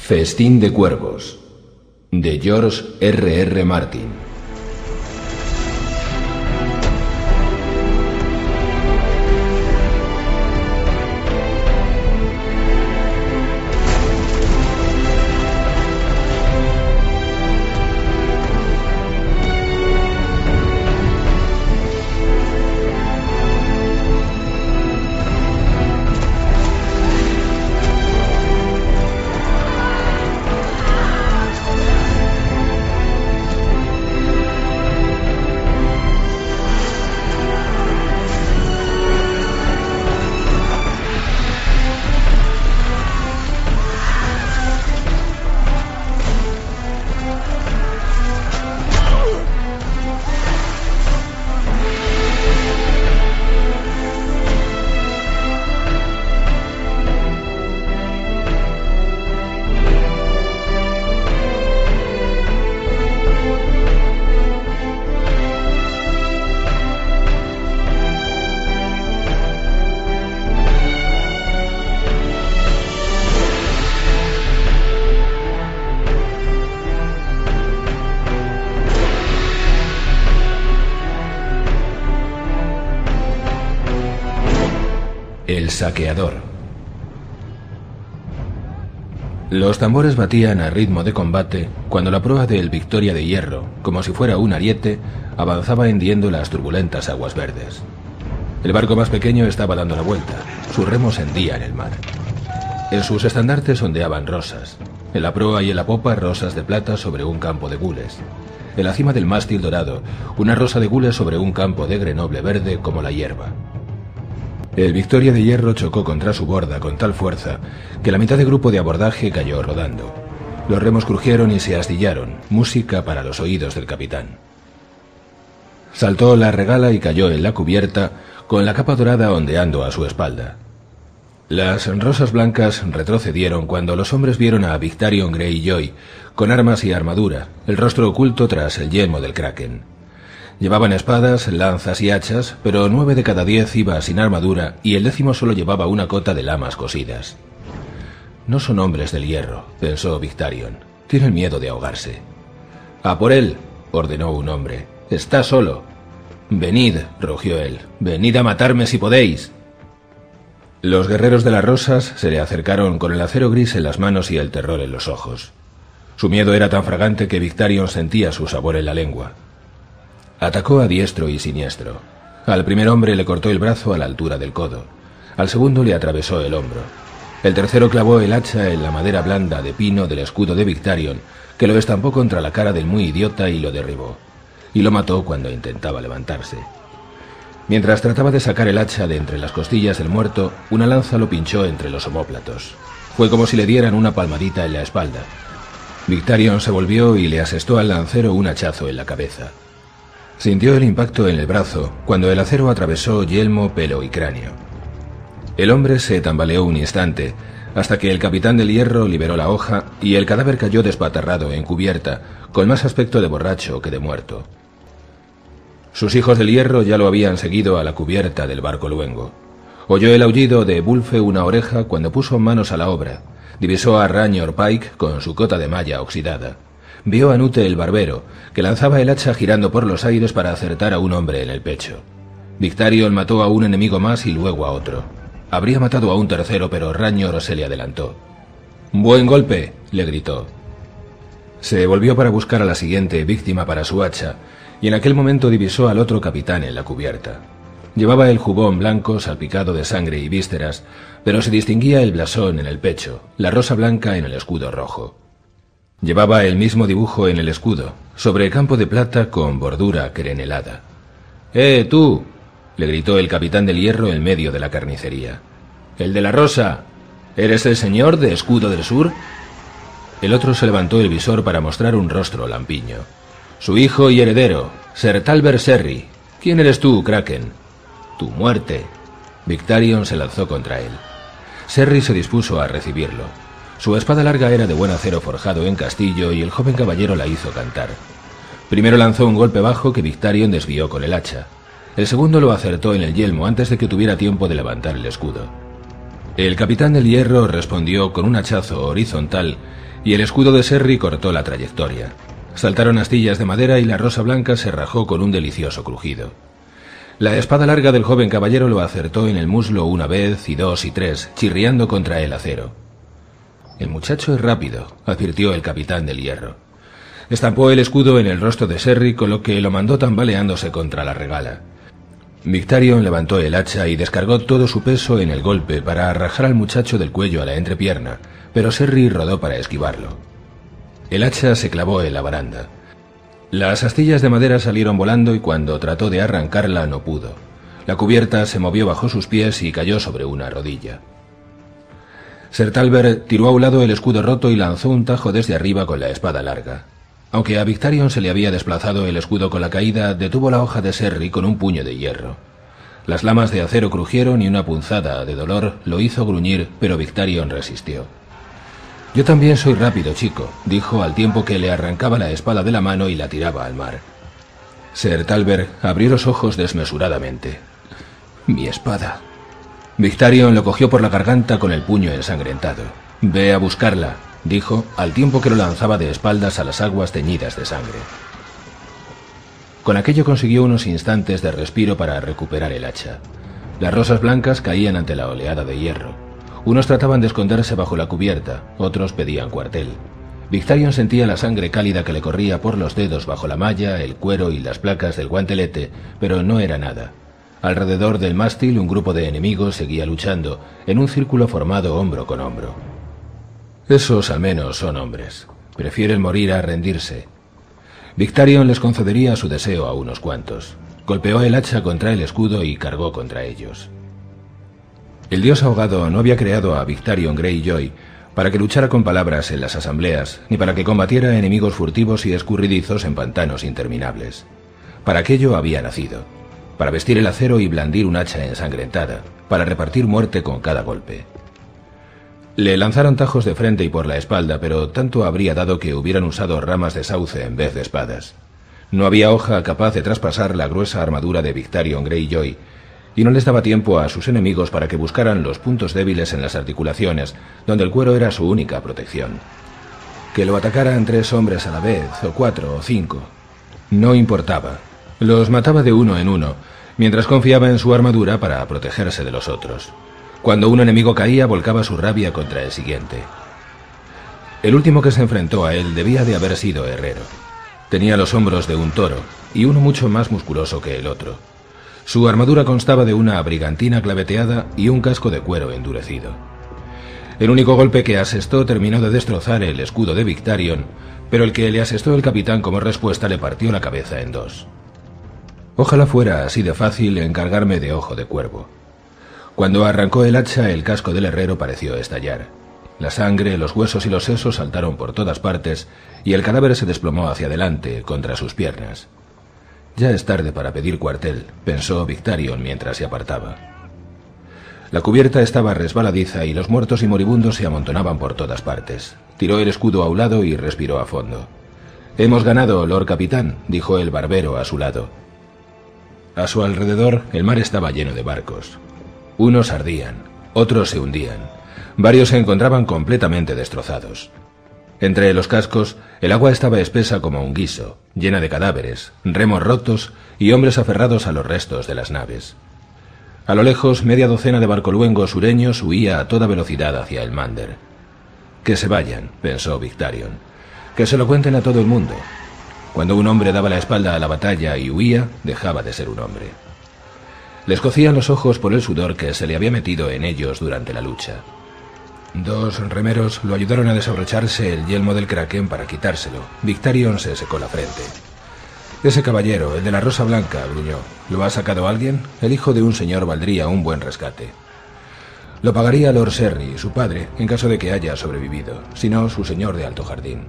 Festín de cuervos, de George R.R. Martin. El saqueador. Los tambores batían a ritmo de combate cuando la proa del Victoria de Hierro, como si fuera un ariete, avanzaba hendiendo las turbulentas aguas verdes. El barco más pequeño estaba dando la vuelta, sus remos hendían el mar. En sus estandartes ondeaban rosas, en la proa y en la popa rosas de plata sobre un campo de gules. En la cima del mástil dorado, una rosa de gules sobre un campo de grenoble verde como la hierba. El Victoria de Hierro chocó contra su borda con tal fuerza que la mitad del grupo de abordaje cayó rodando. Los remos crujieron y se astillaron, música para los oídos del capitán. Saltó la regala y cayó en la cubierta con la capa dorada ondeando a su espalda. Las rosas blancas retrocedieron cuando los hombres vieron a Victarion Greyjoy con armas y armadura, el rostro oculto tras el yelmo del Kraken. Llevaban espadas, lanzas y hachas, pero 9 de cada 10 iba sin armadura y el 10º solo llevaba una cota de lamas cosidas. No son hombres del hierro, pensó Victarion. Tienen miedo de ahogarse. «¡A por él!», ordenó un hombre. «Está solo». «Venid», rugió él. «Venid a matarme si podéis». Los guerreros de las rosas se le acercaron con el acero gris en las manos y el terror en los ojos. Su miedo era tan fragante que Victarion sentía su sabor en la lengua. Atacó a diestro y siniestro. Al primer hombre le cortó el brazo a la altura del codo. Al segundo le atravesó el hombro. El tercero clavó el hacha en la madera blanda de pino del escudo de Victarion, que lo estampó contra la cara del muy idiota y lo derribó. Y lo mató cuando intentaba levantarse. Mientras trataba de sacar el hacha de entre las costillas del muerto, una lanza lo pinchó entre los omóplatos. Fue como si le dieran una palmadita en la espalda. Victarion se volvió y le asestó al lancero un hachazo en la cabeza. Sintió el impacto en el brazo cuando el acero atravesó yelmo, pelo y cráneo. El hombre se tambaleó un instante hasta que el capitán del hierro liberó la hoja y el cadáver cayó despatarrado en cubierta, con más aspecto de borracho que de muerto. Sus hijos del hierro ya lo habían seguido a la cubierta del barco luengo. Oyó el aullido de Bulfe una oreja cuando puso manos a la obra. Divisó a Ragnor Pike con su cota de malla oxidada. Vio a Nute el barbero, que lanzaba el hacha girando por los aires para acertar a un hombre en el pecho. Victarion mató a un enemigo más y luego a otro. Habría matado a un tercero, pero Ragnor se le adelantó. «¡Buen golpe!», le gritó. Se volvió para buscar a la siguiente víctima para su hacha, y en aquel momento divisó al otro capitán en la cubierta. Llevaba el jubón blanco salpicado de sangre y vísceras, pero se distinguía el blasón en el pecho, la rosa blanca en el escudo rojo. Llevaba el mismo dibujo en el escudo, sobre campo de plata con bordura crenelada. Tú!, le gritó el capitán del hierro en medio de la carnicería. «¡El de la rosa! ¿Eres el señor de Escudo del Sur?». El otro se levantó el visor para mostrar un rostro lampiño. «Su hijo y heredero, Ser Talbert Serry. ¿Quién eres tú, Kraken?». «Tu muerte». Victarion se lanzó contra él. Serry se dispuso a recibirlo. Su espada larga era de buen acero forjado en castillo y el joven caballero la hizo cantar. Primero lanzó un golpe bajo que Victarion desvió con el hacha. El segundo lo acertó en el yelmo antes de que tuviera tiempo de levantar el escudo. El capitán del Hierro respondió con un hachazo horizontal y el escudo de Serry cortó la trayectoria. Saltaron astillas de madera y la rosa blanca se rajó con un delicioso crujido. La espada larga del joven caballero lo acertó en el muslo una vez y dos y tres, chirriando contra el acero. «El muchacho es rápido», advirtió el capitán del Hierro. Estampó el escudo en el rostro de Serry, con lo que lo mandó tambaleándose contra la regala. Victarion levantó el hacha y descargó todo su peso en el golpe para rajar al muchacho del cuello a la entrepierna, pero Serry rodó para esquivarlo. El hacha se clavó en la baranda. Las astillas de madera salieron volando y cuando trató de arrancarla no pudo. La cubierta se movió bajo sus pies y cayó sobre una rodilla. Ser Talbert tiró a un lado el escudo roto y lanzó un tajo desde arriba con la espada larga. Aunque a Victarion se le había desplazado el escudo con la caída, detuvo la hoja de Serry con un puño de hierro. Las lamas de acero crujieron y una punzada de dolor lo hizo gruñir, pero Victarion resistió. «Yo también soy rápido, chico», dijo al tiempo que le arrancaba la espada de la mano y la tiraba al mar. Ser Talbert abrió los ojos desmesuradamente. «Mi espada». Victarion lo cogió por la garganta con el puño ensangrentado. «Ve a buscarla», dijo, al tiempo que lo lanzaba de espaldas a las aguas teñidas de sangre. Con aquello consiguió unos instantes de respiro para recuperar el hacha. Las rosas blancas caían ante la oleada de hierro. Unos trataban de esconderse bajo la cubierta, otros pedían cuartel. Victarion sentía la sangre cálida que le corría por los dedos bajo la malla, el cuero y las placas del guantelete, pero no era nada. Alrededor del mástil un grupo de enemigos seguía luchando, en un círculo formado hombro con hombro. Esos al menos son hombres. Prefieren morir a rendirse. Victarion les concedería su deseo a unos cuantos. Golpeó el hacha contra el escudo y cargó contra ellos. El dios ahogado no había creado a Victarion Greyjoy para que luchara con palabras en las asambleas, ni para que combatiera enemigos furtivos y escurridizos en pantanos interminables. Para aquello había nacido. Para vestir el acero y blandir un hacha ensangrentada, para repartir muerte con cada golpe. Le lanzaron tajos de frente y por la espalda, pero tanto habría dado que hubieran usado ramas de sauce en vez de espadas. No había hoja capaz de traspasar la gruesa armadura de Victarion Greyjoy, y no les daba tiempo a sus enemigos para que buscaran los puntos débiles en las articulaciones, donde el cuero era su única protección. Que lo atacaran 3 hombres a la vez, o 4 o 5, no importaba. Los mataba de uno en uno, mientras confiaba en su armadura para protegerse de los otros. Cuando un enemigo caía, volcaba su rabia contra el siguiente. El último que se enfrentó a él debía de haber sido herrero. Tenía los hombros de un toro, y uno mucho más musculoso que el otro. Su armadura constaba de una brigantina claveteada y un casco de cuero endurecido. El único golpe que asestó terminó de destrozar el escudo de Victarion, pero el que le asestó el capitán como respuesta le partió la cabeza en 2. Ojalá fuera así de fácil encargarme de Ojo de Cuervo. Cuando arrancó el hacha, el casco del herrero pareció estallar. La sangre, los huesos y los sesos saltaron por todas partes y el cadáver se desplomó hacia adelante, contra sus piernas. Ya es tarde para pedir cuartel, pensó Victarion mientras se apartaba. La cubierta estaba resbaladiza y los muertos y moribundos se amontonaban por todas partes. Tiró el escudo a un lado y respiró a fondo. «Hemos ganado, Lord Capitán», dijo el barbero a su lado. A su alrededor, el mar estaba lleno de barcos. Unos ardían, otros se hundían. Varios se encontraban completamente destrozados. Entre los cascos, el agua estaba espesa como un guiso, llena de cadáveres, remos rotos y hombres aferrados a los restos de las naves. A lo lejos, media docena de barcoluengos sureños huía a toda velocidad hacia el Mander. «Que se vayan», pensó Victarion. «Que se lo cuenten a todo el mundo». Cuando un hombre daba la espalda a la batalla y huía, dejaba de ser un hombre. Le escocían los ojos por el sudor que se le había metido en ellos durante la lucha. 2 remeros lo ayudaron a desabrocharse el yelmo del kraken para quitárselo. Victarion se secó la frente. «Ese caballero, el de la rosa blanca», gruñó. «¿Lo ha sacado alguien? El hijo de un señor valdría un buen rescate. Lo pagaría Lord Serry, su padre, en caso de que haya sobrevivido, si no su señor de Alto Jardín».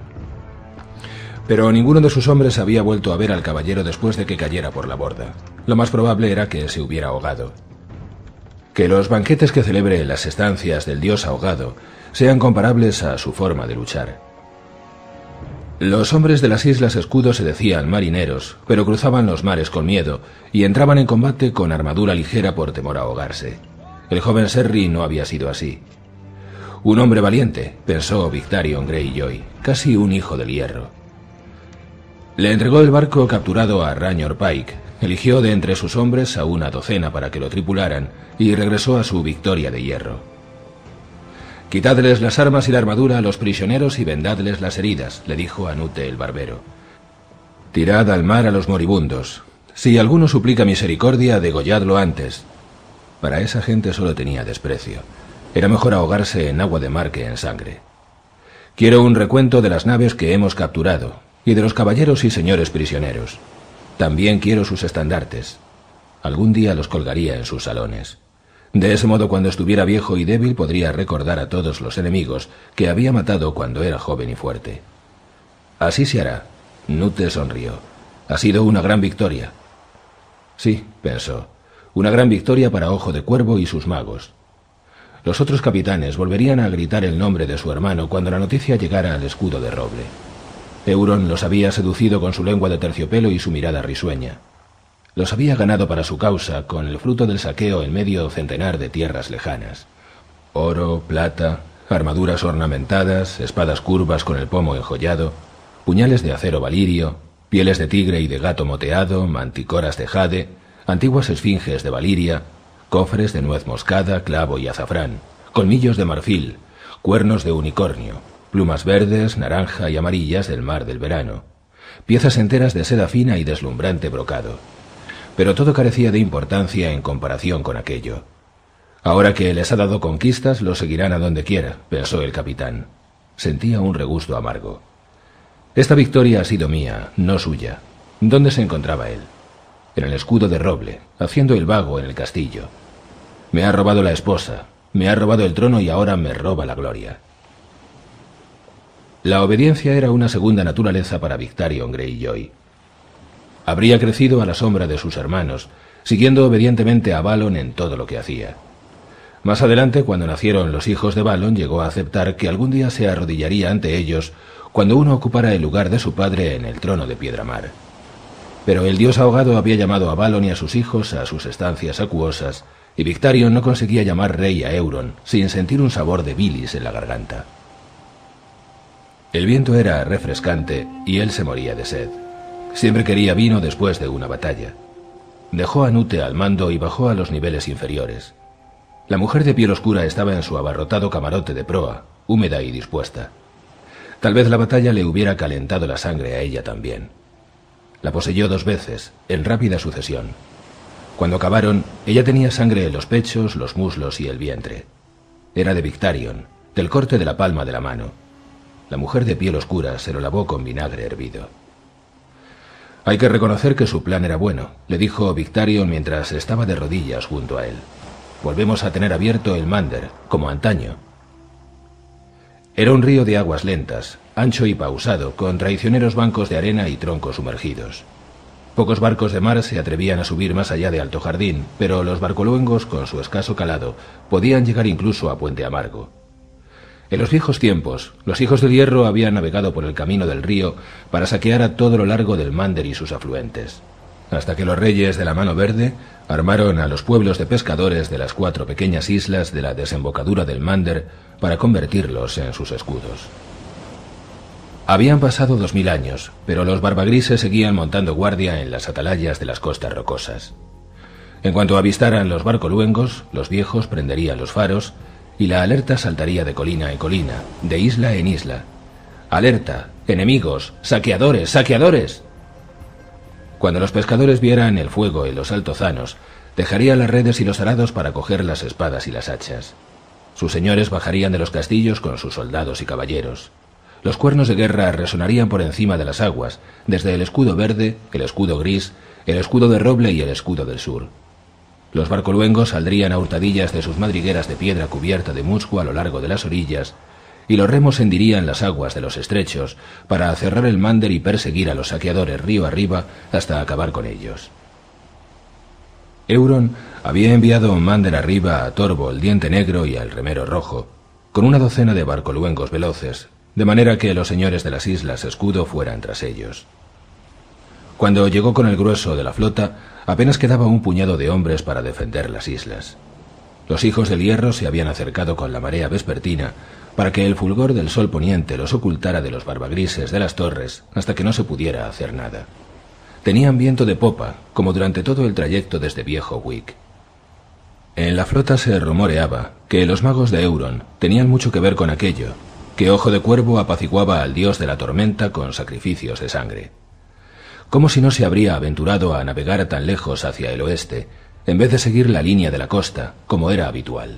Pero ninguno de sus hombres había vuelto a ver al caballero después de que cayera por la borda. Lo más probable era que se hubiera ahogado. Que los banquetes que celebre en las estancias del dios ahogado sean comparables a su forma de luchar. Los hombres de las Islas Escudo se decían marineros, pero cruzaban los mares con miedo y entraban en combate con armadura ligera por temor a ahogarse. El joven Serry no había sido así. Un hombre valiente, pensó Victarion Greyjoy, casi un hijo del hierro. Le entregó el barco capturado a Ranyor Pike, eligió de entre sus hombres a una docena para que lo tripularan y regresó a su Victoria de hierro. «Quitadles las armas y la armadura a los prisioneros y vendadles las heridas», le dijo a Nute el barbero. «Tirad al mar a los moribundos. Si alguno suplica misericordia, degolladlo antes». Para esa gente solo tenía desprecio. Era mejor ahogarse en agua de mar que en sangre. «Quiero un recuento de las naves que hemos capturado y de los caballeros y señores prisioneros. También quiero sus estandartes. Algún día los colgaría en sus salones. De ese modo, cuando estuviera viejo y débil, podría recordar a todos los enemigos que había matado cuando era joven y fuerte». «Así se hará». Nute sonrió. «Ha sido una gran victoria». «Sí», pensó, «una gran victoria para Ojo de Cuervo y sus magos». Los otros capitanes volverían a gritar el nombre de su hermano cuando la noticia llegara al escudo de roble. Euron los había seducido con su lengua de terciopelo y su mirada risueña. Los había ganado para su causa con el fruto del saqueo en medio centenar de tierras lejanas. Oro, plata, armaduras ornamentadas, espadas curvas con el pomo enjollado, puñales de acero valirio, pieles de tigre y de gato moteado, manticoras de jade, antiguas esfinges de Valiria, cofres de nuez moscada, clavo y azafrán, colmillos de marfil, cuernos de unicornio, plumas verdes, naranja y amarillas del mar del verano, piezas enteras de seda fina y deslumbrante brocado. Pero todo carecía de importancia en comparación con aquello. «Ahora que les ha dado conquistas, lo seguirán a donde quiera», pensó el capitán. Sentía un regusto amargo. «Esta victoria ha sido mía, no suya». ¿Dónde se encontraba él? En el escudo de roble, haciendo el vago en el castillo. Me ha robado la esposa, me ha robado el trono y ahora me roba la gloria. La obediencia era una segunda naturaleza para Victarion Greyjoy. Habría crecido a la sombra de sus hermanos, siguiendo obedientemente a Balon en todo lo que hacía. Más adelante, cuando nacieron los hijos de Balon, llegó a aceptar que algún día se arrodillaría ante ellos cuando uno ocupara el lugar de su padre en el trono de Piedramar. Pero el dios ahogado había llamado a Balon y a sus hijos a sus estancias acuosas, y Victarion no conseguía llamar rey a Euron sin sentir un sabor de bilis en la garganta. El viento era refrescante y él se moría de sed. Siempre quería vino después de una batalla. Dejó a Nute al mando y bajó a los niveles inferiores. La mujer de piel oscura estaba en su abarrotado camarote de proa, húmeda y dispuesta. Tal vez la batalla le hubiera calentado la sangre a ella también. La poseyó 2 veces, en rápida sucesión. Cuando acabaron, ella tenía sangre en los pechos, los muslos y el vientre. Era de Victarion, del corte de la palma de la mano. La mujer de piel oscura se lo lavó con vinagre hervido. «Hay que reconocer que su plan era bueno», le dijo Victarion mientras estaba de rodillas junto a él. «Volvemos a tener abierto el Mander, como antaño». Era un río de aguas lentas, ancho y pausado, con traicioneros bancos de arena y troncos sumergidos. Pocos barcos de mar se atrevían a subir más allá de Alto Jardín, pero los barcoluengos, con su escaso calado, podían llegar incluso a Puente Amargo. En los viejos tiempos, los hijos del hierro habían navegado por el camino del río para saquear a todo lo largo del Mander y sus afluentes, hasta que los reyes de la Mano Verde armaron a los pueblos de pescadores de las 4 pequeñas islas de la desembocadura del Mander para convertirlos en sus escudos. Habían pasado 2000 años, pero los barbagrises seguían montando guardia en las atalayas de las costas rocosas. En cuanto avistaran los barcoluengos, los viejos prenderían los faros y la alerta saltaría de colina en colina, de isla en isla. ¡Alerta! ¡Enemigos! ¡Saqueadores! ¡Saqueadores! Cuando los pescadores vieran el fuego en los altozanos, dejarían las redes y los arados para coger las espadas y las hachas. Sus señores bajarían de los castillos con sus soldados y caballeros. Los cuernos de guerra resonarían por encima de las aguas, desde el escudo verde, el escudo gris, el escudo de roble y el escudo del sur. Los barcoluengos saldrían a hurtadillas de sus madrigueras de piedra cubierta de musgo a lo largo de las orillas, y los remos hendirían las aguas de los estrechos para cerrar el Mander y perseguir a los saqueadores río arriba hasta acabar con ellos. Euron había enviado Mander arriba a Torbo el Diente Negro y al Remero Rojo, con una docena de barcoluengos veloces, de manera que los señores de las Islas Escudo fueran tras ellos. Cuando llegó con el grueso de la flota, apenas quedaba un puñado de hombres para defender las islas. Los hijos del hierro se habían acercado con la marea vespertina para que el fulgor del sol poniente los ocultara de los barbagrises de las torres hasta que no se pudiera hacer nada. Tenían viento de popa, como durante todo el trayecto desde Viejo Wick. En la flota se rumoreaba que los magos de Euron tenían mucho que ver con aquello, que Ojo de Cuervo apaciguaba al dios de la tormenta con sacrificios de sangre. Como si no se habría aventurado a navegar tan lejos hacia el oeste, en vez de seguir la línea de la costa, como era habitual.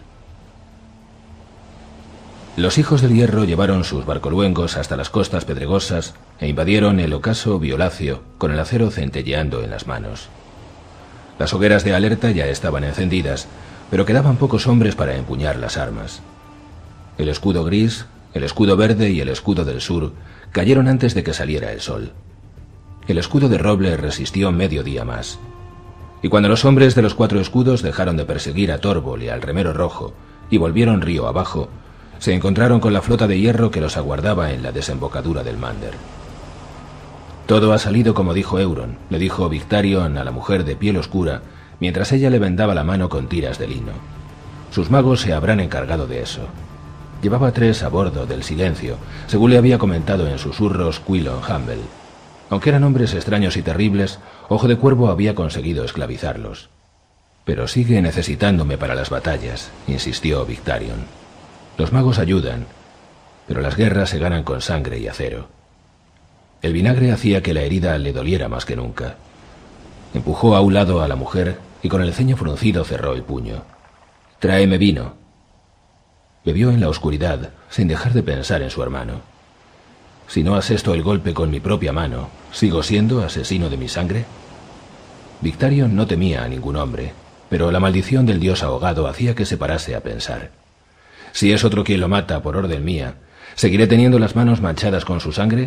Los hijos del hierro llevaron sus barcoluengos hasta las costas pedregosas e invadieron el ocaso violáceo con el acero centelleando en las manos. Las hogueras de alerta ya estaban encendidas, pero quedaban pocos hombres para empuñar las armas. El escudo gris, el escudo verde y el escudo del sur cayeron antes de que saliera el sol. El escudo de roble resistió medio día más. Y cuando los hombres de los 4 escudos dejaron de perseguir a Torvol y al remero rojo y volvieron río abajo, se encontraron con la flota de hierro que los aguardaba en la desembocadura del Mander. Todo ha salido como dijo Euron, le dijo Victarion a la mujer de piel oscura, mientras ella le vendaba la mano con tiras de lino. Sus magos se habrán encargado de eso. Llevaba 3 a bordo del Silencio, según le había comentado en susurros Quilon Humble. Aunque eran hombres extraños y terribles, Ojo de Cuervo había conseguido esclavizarlos. Pero sigue necesitándome para las batallas, insistió Victarion. Los magos ayudan, pero las guerras se ganan con sangre y acero. El vinagre hacía que la herida le doliera más que nunca. Empujó a un lado a la mujer y con el ceño fruncido cerró el puño. «Tráeme vino». Bebió en la oscuridad, sin dejar de pensar en su hermano. «Si no asesto el golpe con mi propia mano, ¿sigo siendo asesino de mi sangre?» Victarion no temía a ningún hombre, pero la maldición del dios ahogado hacía que se parase a pensar. «Si es otro quien lo mata por orden mía, ¿seguiré teniendo las manos manchadas con su sangre?»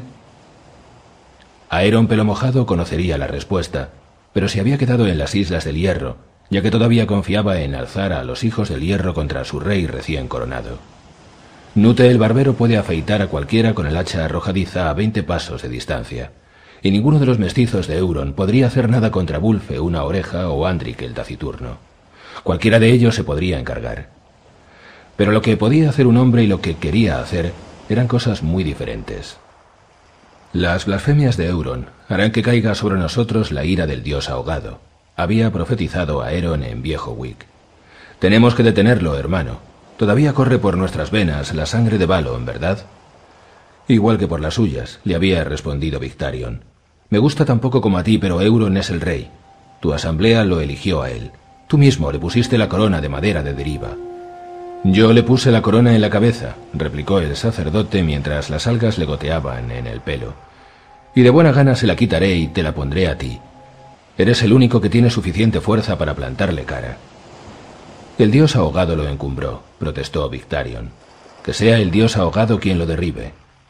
Aeron Pelomojado conocería la respuesta, pero se había quedado en las Islas del Hierro, ya que todavía confiaba en alzar a los hijos del hierro contra su rey recién coronado. Nute el barbero puede afeitar a cualquiera con el hacha arrojadiza a 20 pasos de distancia, y ninguno de los mestizos de Euron podría hacer nada contra Wulfe una oreja o Andrik el taciturno. Cualquiera de ellos se podría encargar. Pero lo que podía hacer un hombre y lo que quería hacer eran cosas muy diferentes. Las blasfemias de Euron harán que caiga sobre nosotros la ira del dios ahogado, había profetizado Aeron en Viejo Wick. Tenemos que detenerlo, hermano. Todavía corre por nuestras venas la sangre de Balon, ¿verdad? Igual que por las suyas, le había respondido Victarion. Me gusta tan poco como a ti, pero Euron es el rey. Tu asamblea lo eligió a él. Tú mismo le pusiste la corona de madera de deriva. Yo le puse la corona en la cabeza, replicó el sacerdote mientras las algas le goteaban en el pelo. Y de buena gana se la quitaré y te la pondré a ti. Eres el único que tiene suficiente fuerza para plantarle cara. El dios ahogado lo encumbró, protestó Victarion. Que sea el dios ahogado quien lo derribe.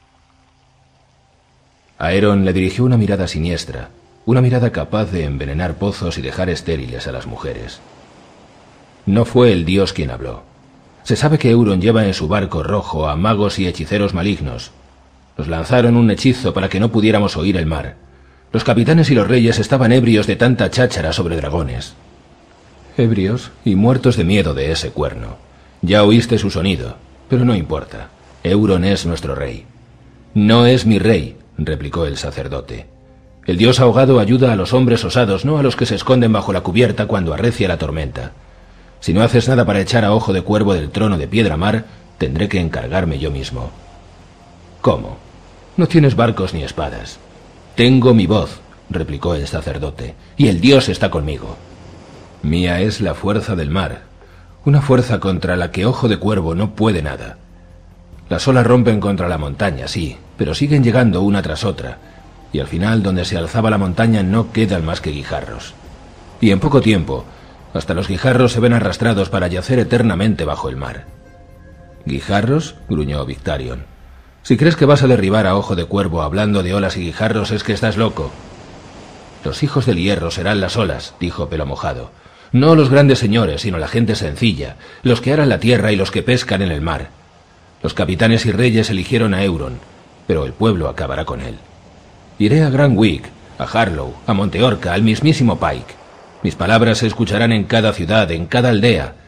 Aeron le dirigió una mirada siniestra, una mirada capaz de envenenar pozos y dejar estériles a las mujeres. No fue el dios quien habló. Se sabe que Euron lleva en su barco rojo a magos y hechiceros malignos. Nos lanzaron un hechizo para que no pudiéramos oír el mar. Los capitanes y los reyes estaban ebrios de tanta cháchara sobre dragones. Ebrios y muertos de miedo de ese cuerno. Ya oíste su sonido, pero no importa. Euron es nuestro rey. No es mi rey, replicó el sacerdote. El dios ahogado ayuda a los hombres osados, no a los que se esconden bajo la cubierta cuando arrecia la tormenta. Si no haces nada para echar a Ojo de Cuervo del trono de Piedra Mar, tendré que encargarme yo mismo. ¿Cómo? No tienes barcos ni espadas. Tengo mi voz, replicó el sacerdote, y el dios está conmigo. Mía es la fuerza del mar, una fuerza contra la que Ojo de Cuervo no puede nada. Las olas rompen contra la montaña, sí, pero siguen llegando una tras otra, y al final donde se alzaba la montaña no quedan más que guijarros. Y en poco tiempo, hasta los guijarros se ven arrastrados para yacer eternamente bajo el mar. ¿Guijarros?, gruñó Victarion. Si crees que vas a derribar a Ojo de Cuervo hablando de olas y guijarros es que estás loco. Los hijos del hierro serán las olas, dijo Pelomojado. No los grandes señores, sino la gente sencilla, los que aran la tierra y los que pescan en el mar. Los capitanes y reyes eligieron a Euron, pero el pueblo acabará con él. Iré a Grand Wick, a Harlow, a Monteorca, al mismísimo Pike. Mis palabras se escucharán en cada ciudad, en cada aldea.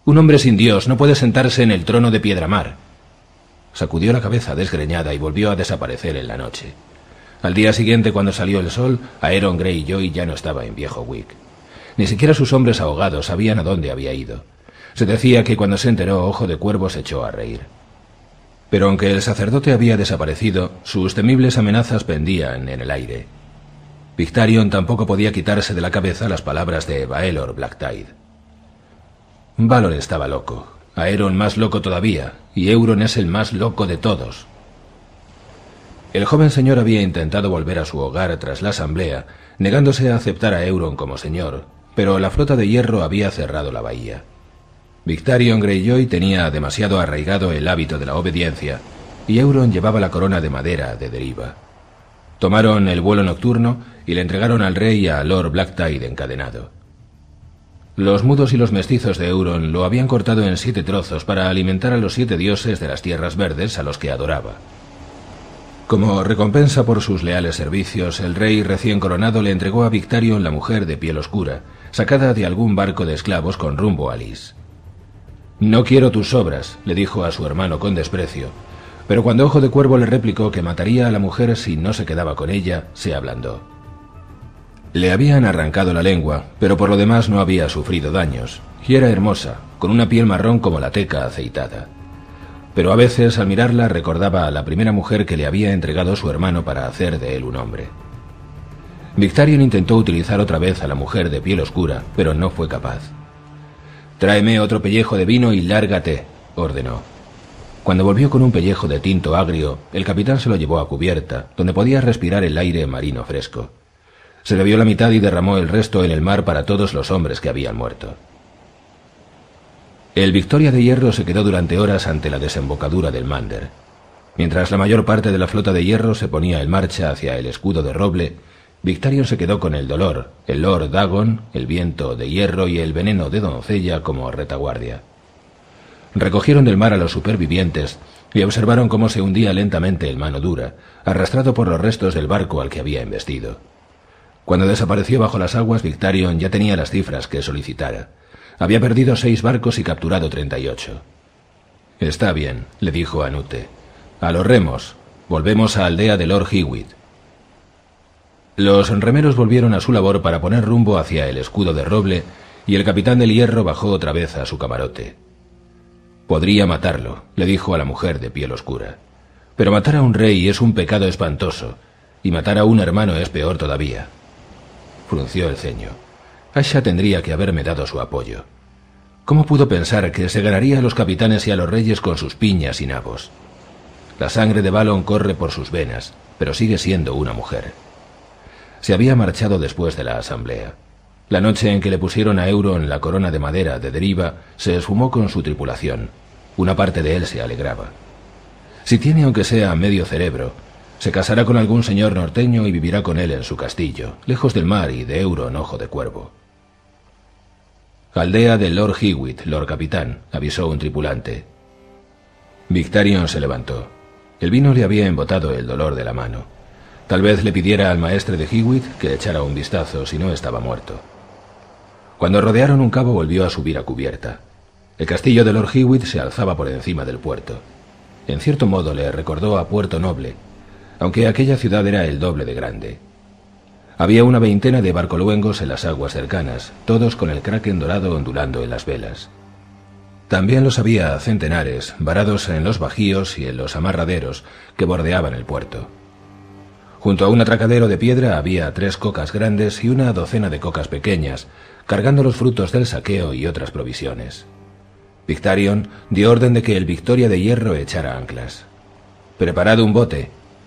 Un hombre sin Dios no puede sentarse en el trono de Piedramar. Sacudió la cabeza desgreñada y volvió a desaparecer en la noche. Al día siguiente, cuando salió el sol, Aeron Greyjoy ya no estaba en Viejo Wick. Ni siquiera sus hombres ahogados sabían a dónde había ido. Se decía que cuando se enteró, Ojo de Cuervo se echó a reír. Pero aunque el sacerdote había desaparecido, sus temibles amenazas pendían en el aire. Victarion tampoco podía quitarse de la cabeza las palabras de Baelor Black-Tide. Valor estaba loco, Aeron más loco todavía, y Euron es el más loco de todos. El joven señor había intentado volver a su hogar tras la asamblea, negándose a aceptar a Euron como señor, pero la flota de hierro había cerrado la bahía. Victarion Greyjoy tenía demasiado arraigado el hábito de la obediencia, y Euron llevaba la corona de madera de deriva. Tomaron el vuelo nocturno y le entregaron al rey y a Lord Black-Tide encadenado. Los mudos y los mestizos de Euron lo habían cortado en 7 trozos para alimentar a los 7 dioses de las tierras verdes a los que adoraba. Como recompensa por sus leales servicios, el rey recién coronado le entregó a Victarion la mujer de piel oscura, sacada de algún barco de esclavos con rumbo a Lys. «No quiero tus obras», le dijo a su hermano con desprecio, pero cuando Ojo de Cuervo le replicó que mataría a la mujer si no se quedaba con ella, se ablandó. Le habían arrancado la lengua, pero por lo demás no había sufrido daños, y era hermosa, con una piel marrón como la teca aceitada. Pero a veces, al mirarla, recordaba a la primera mujer que le había entregado su hermano para hacer de él un hombre. Victarion intentó utilizar otra vez a la mujer de piel oscura, pero no fue capaz. «Tráeme otro pellejo de vino y lárgate», ordenó. Cuando volvió con un pellejo de tinto agrio, el capitán se lo llevó a cubierta, donde podía respirar el aire marino fresco. Se bebió la mitad y derramó el resto en el mar para todos los hombres que habían muerto. El Victoria de Hierro se quedó durante horas ante la desembocadura del Mander. Mientras la mayor parte de la flota de hierro se ponía en marcha hacia el escudo de roble, Victarion se quedó con el dolor, el Lord Dagon, el viento de hierro y el veneno de doncella como retaguardia. Recogieron del mar a los supervivientes y observaron cómo se hundía lentamente el Mano Dura, arrastrado por los restos del barco al que había embestido. Cuando desapareció bajo las aguas, Victarion ya tenía las cifras que solicitara. Había perdido 6 barcos y capturado 38. «Está bien», le dijo a Nute. «A los remos. Volvemos a aldea de Lord Hewitt». Los remeros volvieron a su labor para poner rumbo hacia el escudo de roble, y el capitán del hierro bajó otra vez a su camarote. «Podría matarlo», le dijo a la mujer de piel oscura. «Pero matar a un rey es un pecado espantoso, y matar a un hermano es peor todavía». Frunció el ceño. Asha tendría que haberme dado su apoyo. ¿Cómo pudo pensar que se ganaría a los capitanes y a los reyes con sus piñas y nabos? La sangre de Balon corre por sus venas, pero sigue siendo una mujer. Se había marchado después de la asamblea. La noche en que le pusieron a Euron la corona de madera de deriva, se esfumó con su tripulación. Una parte de él se alegraba. Si tiene aunque sea medio cerebro, se casará con algún señor norteño y vivirá con él en su castillo, lejos del mar y de Euron Ojo de Cuervo. «Aldea de Lord Hewitt, Lord Capitán», avisó un tripulante. Victarion se levantó. El vino le había embotado el dolor de la mano. Tal vez le pidiera al maestre de Hewitt que echara un vistazo si no estaba muerto. Cuando rodearon un cabo, volvió a subir a cubierta. El castillo de Lord Hewitt se alzaba por encima del puerto. En cierto modo le recordó a Puerto Noble, aunque aquella ciudad era el doble de grande. Había una veintena de barcoluengos en las aguas cercanas, todos con el kraken dorado ondulando en las velas. También los había centenares, varados en los bajíos y en los amarraderos que bordeaban el puerto. Junto a un atracadero de piedra había 3 cocas grandes y una docena de cocas pequeñas, cargando los frutos del saqueo y otras provisiones. Victarion dio orden de que el Victoria de Hierro echara anclas. «Preparad un bote».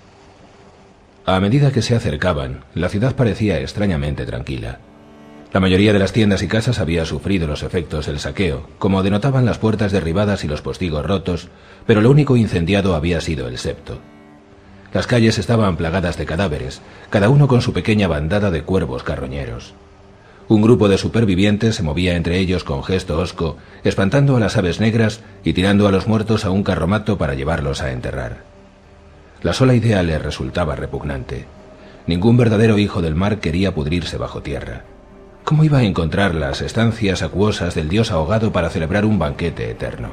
A medida que se acercaban, la ciudad parecía extrañamente tranquila. La mayoría de las tiendas y casas había sufrido los efectos del saqueo, como denotaban las puertas derribadas y los postigos rotos, pero lo único incendiado había sido el septo. Las calles estaban plagadas de cadáveres, cada uno con su pequeña bandada de cuervos carroñeros. Un grupo de supervivientes se movía entre ellos con gesto hosco, espantando a las aves negras y tirando a los muertos a un carromato para llevarlos a enterrar. La sola idea le resultaba repugnante. Ningún verdadero hijo del mar quería pudrirse bajo tierra. ¿Cómo iba a encontrar las estancias acuosas del dios ahogado para celebrar un banquete eterno?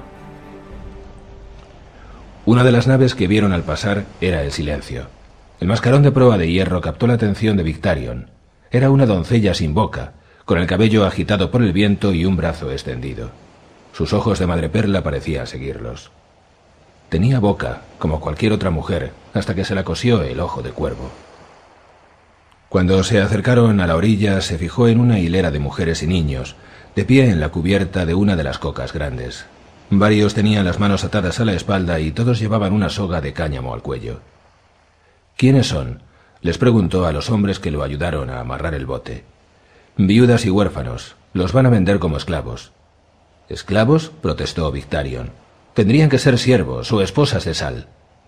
Una de las naves que vieron al pasar era el Silencio. El mascarón de proa de hierro captó la atención de Victarion. Era una doncella sin boca, con el cabello agitado por el viento y un brazo extendido. Sus ojos de madreperla parecían seguirlos. Tenía boca, como cualquier otra mujer, hasta que se la cosió el ojo de cuervo. Cuando se acercaron a la orilla, se fijó en una hilera de mujeres y niños, de pie en la cubierta de una de las cocas grandes. Varios tenían las manos atadas a la espalda y todos llevaban una soga de cáñamo al cuello. ¿Quiénes son?, les preguntó a los hombres que lo ayudaron a amarrar el bote. Viudas y huérfanos. Los van a vender como esclavos. ¿Esclavos?, protestó Victarion. Tendrían que ser siervos o esposas de Sal.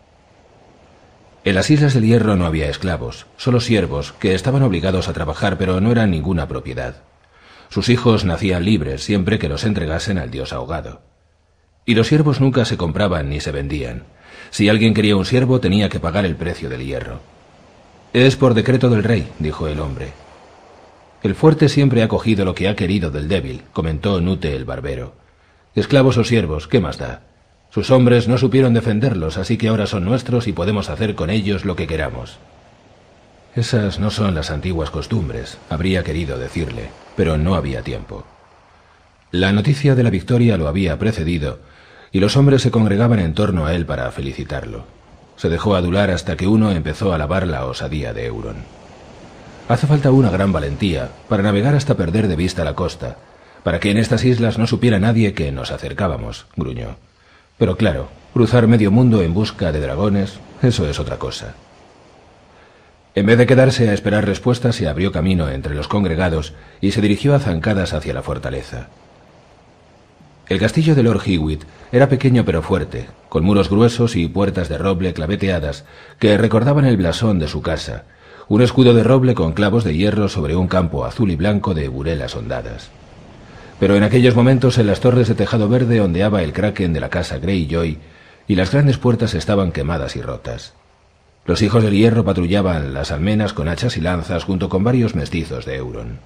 En las Islas del Hierro no había esclavos, solo siervos que estaban obligados a trabajar, pero no eran ninguna propiedad. Sus hijos nacían libres siempre que los entregasen al dios ahogado. Y los siervos nunca se compraban ni se vendían. Si alguien quería un siervo, tenía que pagar el precio del hierro. «Es por decreto del rey», dijo el hombre. «El fuerte siempre ha cogido lo que ha querido del débil», comentó Nute el barbero. «Esclavos o siervos, ¿qué más da? Sus hombres no supieron defenderlos, así que ahora son nuestros y podemos hacer con ellos lo que queramos». Esas no son las antiguas costumbres, habría querido decirle, pero no había tiempo. La noticia de la victoria lo había precedido, y los hombres se congregaban en torno a él para felicitarlo. Se dejó adular hasta que uno empezó a alabar la osadía de Euron. «Hace falta una gran valentía para navegar hasta perder de vista la costa, para que en estas islas no supiera nadie que nos acercábamos», gruñó. «Pero claro, cruzar medio mundo en busca de dragones, eso es otra cosa». En vez de quedarse a esperar respuestas, se abrió camino entre los congregados y se dirigió a zancadas hacia la fortaleza. El castillo de Lord Hewitt era pequeño pero fuerte, con muros gruesos y puertas de roble claveteadas que recordaban el blasón de su casa, un escudo de roble con clavos de hierro sobre un campo azul y blanco de burelas ondadas. Pero en aquellos momentos en las torres de tejado verde ondeaba el kraken de la casa Greyjoy y las grandes puertas estaban quemadas y rotas. Los hijos del hierro patrullaban las almenas con hachas y lanzas junto con varios mestizos de Euron.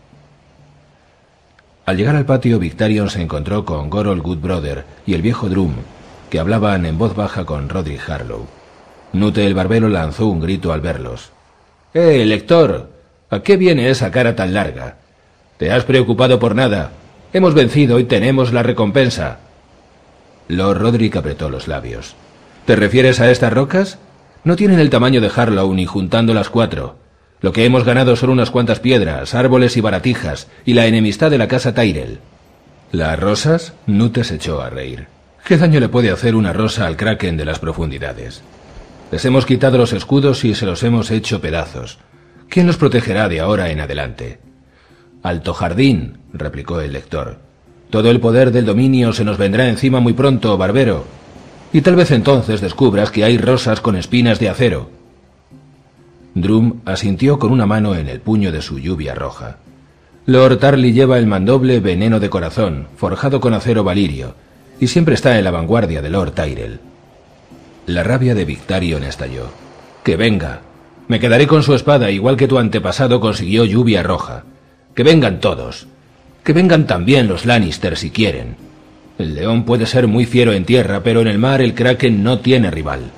Al llegar al patio, Victarion se encontró con Gorold Goodbrother y el viejo Drum, que hablaban en voz baja con Roderick Harlow. Nute el barbero lanzó un grito al verlos. Lector, ¿a qué viene esa cara tan larga? ¿Te has preocupado por nada? Hemos vencido y tenemos la recompensa. Lord Roderick apretó los labios. ¿Te refieres a estas rocas? No tienen el tamaño de Harlow ni juntando las 4. Lo que hemos ganado son unas cuantas piedras, árboles y baratijas, y la enemistad de la casa Tyrell. ¿Las rosas? Nute se echó a reír. ¿Qué daño le puede hacer una rosa al kraken de las profundidades? Les hemos quitado los escudos y se los hemos hecho pedazos. ¿Quién los protegerá de ahora en adelante? Alto jardín, replicó el lector. Todo el poder del dominio se nos vendrá encima muy pronto, barbero. Y tal vez entonces descubras que hay rosas con espinas de acero. Drum asintió con una mano en el puño de su lluvia roja. Lord Tarly lleva el mandoble veneno de corazón, forjado con acero valirio, y siempre está en la vanguardia de Lord Tyrell. La rabia de Victarion estalló. «Que venga. Me quedaré con su espada, igual que tu antepasado consiguió lluvia roja. Que vengan todos. Que vengan también los Lannister si quieren. El león puede ser muy fiero en tierra, pero en el mar el kraken no tiene rival».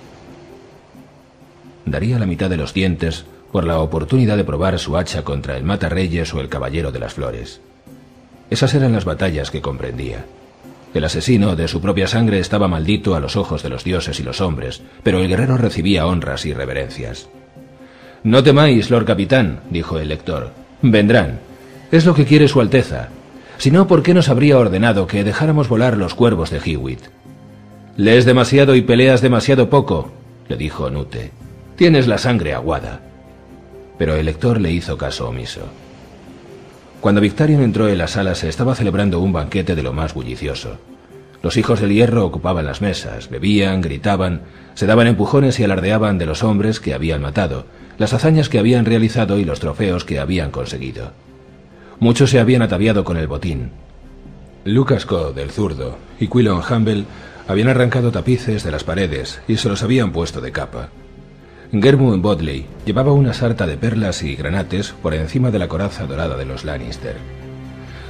Daría la mitad de los dientes por la oportunidad de probar su hacha contra el Matarreyes o el Caballero de las Flores. Esas eran las batallas que comprendía. El asesino de su propia sangre estaba maldito a los ojos de los dioses y los hombres, pero el guerrero recibía honras y reverencias. «No temáis, Lord Capitán», dijo el lector. «Vendrán. Es lo que quiere su Alteza. Si no, ¿por qué nos habría ordenado que dejáramos volar los cuervos de Hewitt?» «Lees demasiado y peleas demasiado poco», le dijo Nute. «Tienes la sangre aguada». Pero el lector le hizo caso omiso. Cuando Victarion entró en la sala se estaba celebrando un banquete de lo más bullicioso. Los hijos del hierro ocupaban las mesas, bebían, gritaban, se daban empujones y alardeaban de los hombres que habían matado, las hazañas que habían realizado y los trofeos que habían conseguido. Muchos se habían ataviado con el botín. Lucas Codd, el zurdo, y Quilon Humble habían arrancado tapices de las paredes y se los habían puesto de capa. Germund Bodley llevaba una sarta de perlas y granates por encima de la coraza dorada de los Lannister.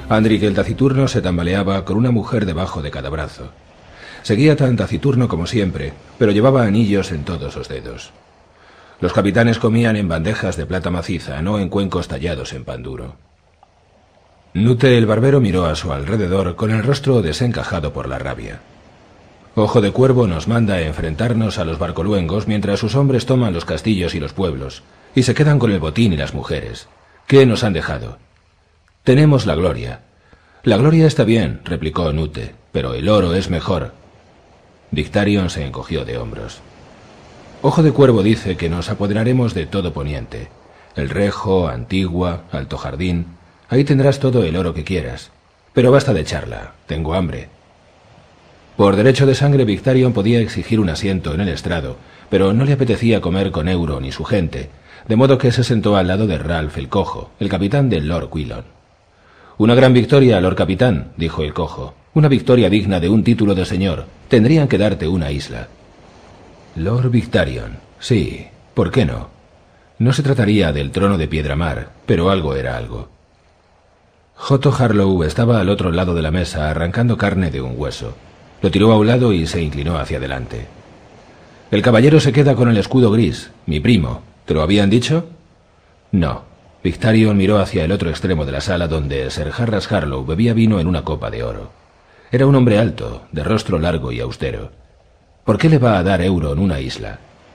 Andric el taciturno se tambaleaba con una mujer debajo de cada brazo. Seguía tan taciturno como siempre, pero llevaba anillos en todos los dedos. Los capitanes comían en bandejas de plata maciza, no en cuencos tallados en pan duro. Nute el barbero miró a su alrededor con el rostro desencajado por la rabia. Ojo de Cuervo nos manda a enfrentarnos a los barcoluengos mientras sus hombres toman los castillos y los pueblos, y se quedan con el botín y las mujeres. ¿Qué nos han dejado? Tenemos la gloria. La gloria está bien, replicó Nute, pero el oro es mejor. Victarion se encogió de hombros. Ojo de Cuervo dice que nos apoderaremos de todo Poniente. El Rejo, Antigua, Alto Jardín. Ahí tendrás todo el oro que quieras. Pero basta de charla, tengo hambre. Por derecho de sangre Victarion podía exigir un asiento en el estrado, pero no le apetecía comer con Euron y su gente, de modo que se sentó al lado de Ralph el Cojo, el capitán del Lord Quilon. Una gran victoria, Lord Capitán, dijo el Cojo. Una victoria digna de un título de señor. Tendrían que darte una isla. Lord Victarion. Sí, ¿por qué no? No se trataría del trono de Piedramar, pero algo era algo. Otto Harlow estaba al otro lado de la mesa arrancando carne de un hueso. Lo tiró a un lado y se inclinó hacia adelante. El caballero se queda con el escudo gris, mi primo. ¿Te lo habían dicho? No. Victarion miró hacia el otro extremo de la sala donde Sir Harras Harlow bebía vino en una copa de oro. Era un hombre alto, de rostro largo y austero. ¿Por qué le va a dar Euron una isla?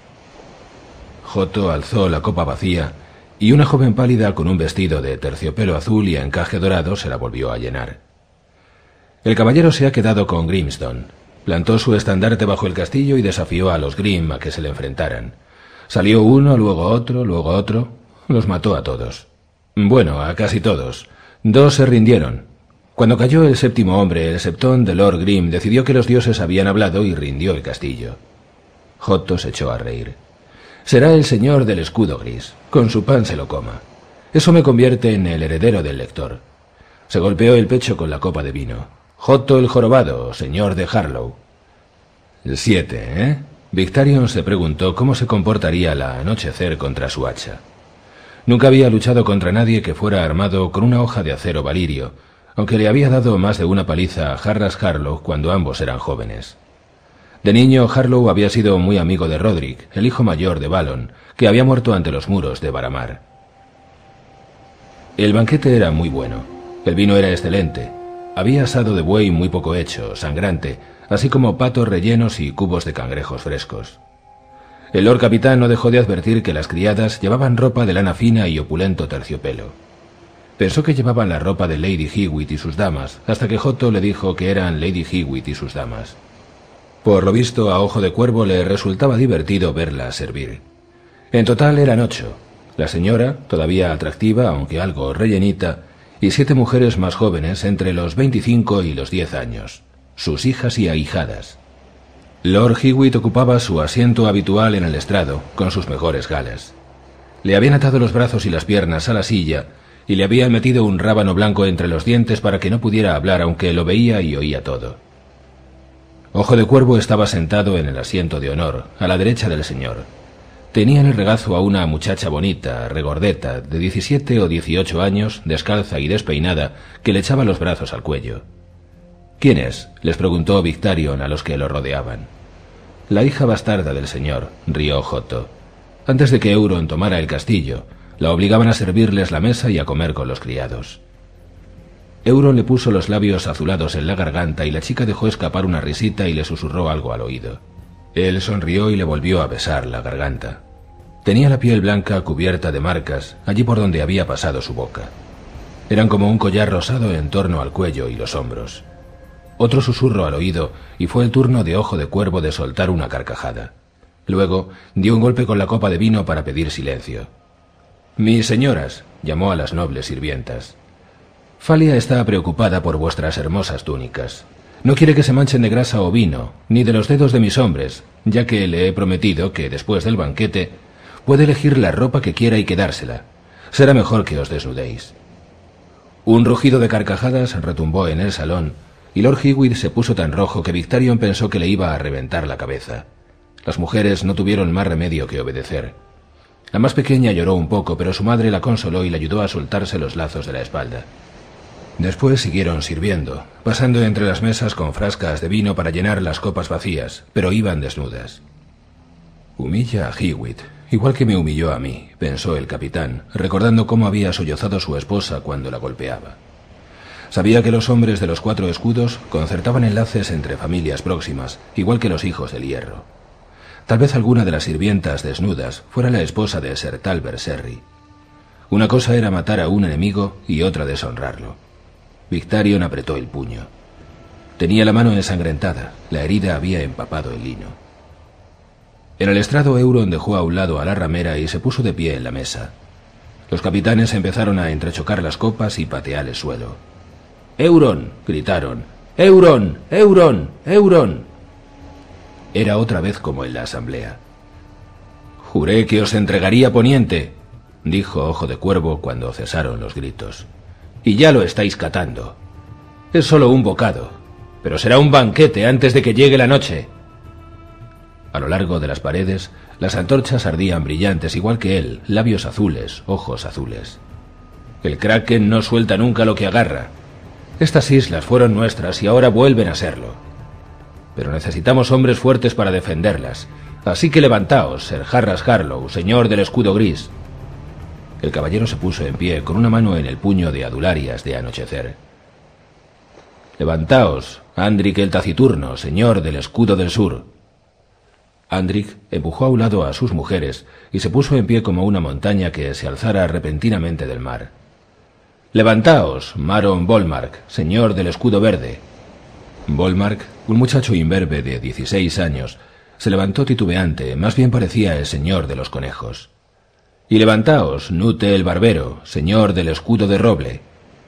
Otto alzó la copa vacía y una joven pálida con un vestido de terciopelo azul y encaje dorado se la volvió a llenar. El caballero se ha quedado con Grimstone. Plantó su estandarte bajo el castillo y desafió a los Grimm a que se le enfrentaran. Salió uno, luego otro. Los mató a todos. Bueno, a casi todos. 2 se rindieron. Cuando cayó el 7º hombre, el septón de Lord Grimm decidió que los dioses habían hablado y rindió el castillo. Otto se echó a reír. Será el señor del escudo gris. Con su pan se lo coma. Eso me convierte en el heredero del lector. Se golpeó el pecho con la copa de vino. Otto el jorobado, señor de Harlow. 7, ¿eh? Victarion se preguntó cómo se comportaría al anochecer contra su hacha. Nunca había luchado contra nadie que fuera armado con una hoja de acero valirio, aunque le había dado más de una paliza a Harras Harlow cuando ambos eran jóvenes. De niño, Harlow había sido muy amigo de Roderick, el hijo mayor de Balon, que había muerto ante los muros de Varamar. El banquete era muy bueno. El vino era excelente. Había asado de buey muy poco hecho, sangrante, así como patos rellenos y cubos de cangrejos frescos. El Lord Capitán no dejó de advertir que las criadas llevaban ropa de lana fina y opulento terciopelo. Pensó que llevaban la ropa de Lady Hewitt y sus damas, hasta que Otto le dijo que eran Lady Hewitt y sus damas. Por lo visto, a Ojo de Cuervo le resultaba divertido verlas servir. En total eran 8. La señora, todavía atractiva, aunque algo rellenita, y 7 mujeres más jóvenes entre los 25 y los 10 años, sus hijas y ahijadas. Lord Hewitt ocupaba su asiento habitual en el estrado, con sus mejores galas. Le habían atado los brazos y las piernas a la silla, y le habían metido un rábano blanco entre los dientes para que no pudiera hablar aunque lo veía y oía todo. Ojo de Cuervo estaba sentado en el asiento de honor, a la derecha del señor. Tenía en el regazo a una muchacha bonita, regordeta, de 17 o 18 años, descalza y despeinada, que le echaba los brazos al cuello. «¿Quién es?», les preguntó Victarion a los que lo rodeaban. «La hija bastarda del señor», rió Otto. Antes de que Euron tomara el castillo, la obligaban a servirles la mesa y a comer con los criados. Euron le puso los labios azulados en la garganta y la chica dejó escapar una risita y le susurró algo al oído. Él sonrió y le volvió a besar la garganta. Tenía la piel blanca cubierta de marcas allí por donde había pasado su boca. Eran como un collar rosado en torno al cuello y los hombros. Otro susurro al oído y fue el turno de Ojo de Cuervo de soltar una carcajada. Luego dio un golpe con la copa de vino para pedir silencio. «Mis señoras», llamó a las nobles sirvientas. «Falia está preocupada por vuestras hermosas túnicas. No quiere que se manchen de grasa o vino, ni de los dedos de mis hombres, ya que le he prometido que después del banquete puede elegir la ropa que quiera y quedársela. Será mejor que os desnudéis». Un rugido de carcajadas retumbó en el salón, y Lord Hewitt se puso tan rojo que Victarion pensó que le iba a reventar la cabeza. Las mujeres no tuvieron más remedio que obedecer. La más pequeña lloró un poco, pero su madre la consoló y le ayudó a soltarse los lazos de la espalda. Después siguieron sirviendo, pasando entre las mesas con frascas de vino para llenar las copas vacías, pero iban desnudas. Humilla a Hewitt, igual que me humilló a mí, pensó el capitán, recordando cómo había sollozado su esposa cuando la golpeaba. Sabía que los hombres de los 4 escudos concertaban enlaces entre familias próximas, igual que los hijos del hierro. Tal vez alguna de las sirvientas desnudas fuera la esposa de Sir Talbot Serry. Una cosa era matar a un enemigo y otra deshonrarlo. Victarion apretó el puño. Tenía la mano ensangrentada, la herida había empapado el lino. En el estrado Euron dejó a un lado a la ramera y se puso de pie en la mesa. Los capitanes empezaron a entrechocar las copas y patear el suelo. «¡Euron!», gritaron. «¡Euron! ¡Euron! ¡Euron!». Era otra vez como en la asamblea. «Juré que os entregaría Poniente», dijo Ojo de Cuervo cuando cesaron los gritos. «Y ya lo estáis catando. Es solo un bocado, pero será un banquete antes de que llegue la noche». A lo largo de las paredes, las antorchas ardían brillantes igual que él, labios azules, ojos azules. «El Kraken no suelta nunca lo que agarra. Estas islas fueron nuestras y ahora vuelven a serlo. Pero necesitamos hombres fuertes para defenderlas. Así que levantaos, Ser Harras Harlow, señor del escudo gris». El caballero se puso en pie con una mano en el puño de Adularias de Anochecer. «Levantaos, Andrik el Taciturno, señor del escudo del sur». Andrik empujó a un lado a sus mujeres y se puso en pie como una montaña que se alzara repentinamente del mar. «Levantaos, Maron Bolmark, señor del escudo verde». Bolmark, un muchacho imberbe de 16 años, se levantó titubeante, más bien parecía el señor de los conejos. «Y levantaos, Nute el barbero, señor del escudo de roble».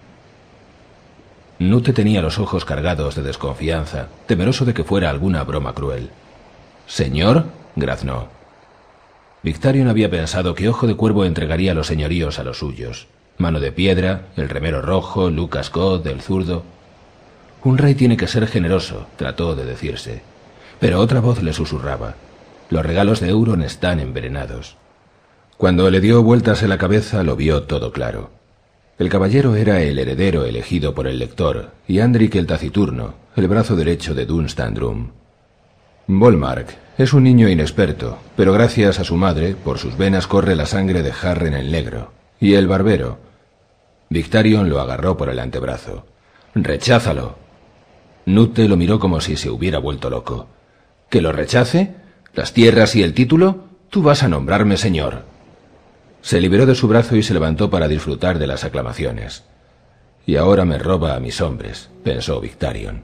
Nute tenía los ojos cargados de desconfianza, temeroso de que fuera alguna broma cruel. «¿Señor?», graznó. Victarion había pensado que Ojo de Cuervo entregaría los señoríos a los suyos. Mano de Piedra, el Remero Rojo, Lucas Scott, el Zurdo. «Un rey tiene que ser generoso», trató de decirse. Pero otra voz le susurraba. «Los regalos de Euron están envenenados». Cuando le dio vueltas en la cabeza lo vio todo claro. El caballero era el heredero elegido por el lector, y Andrik el Taciturno, el brazo derecho de Dunstandrum. Bolmark es un niño inexperto, pero gracias a su madre, por sus venas corre la sangre de Harren el Negro. Y el barbero. Victarion lo agarró por el antebrazo. «¡Recházalo!». Nute lo miró como si se hubiera vuelto loco. «¿Que lo rechace? ¿Las tierras y el título? Tú vas a nombrarme señor». Se liberó de su brazo y se levantó para disfrutar de las aclamaciones. «Y ahora me roba a mis hombres», pensó Victarion.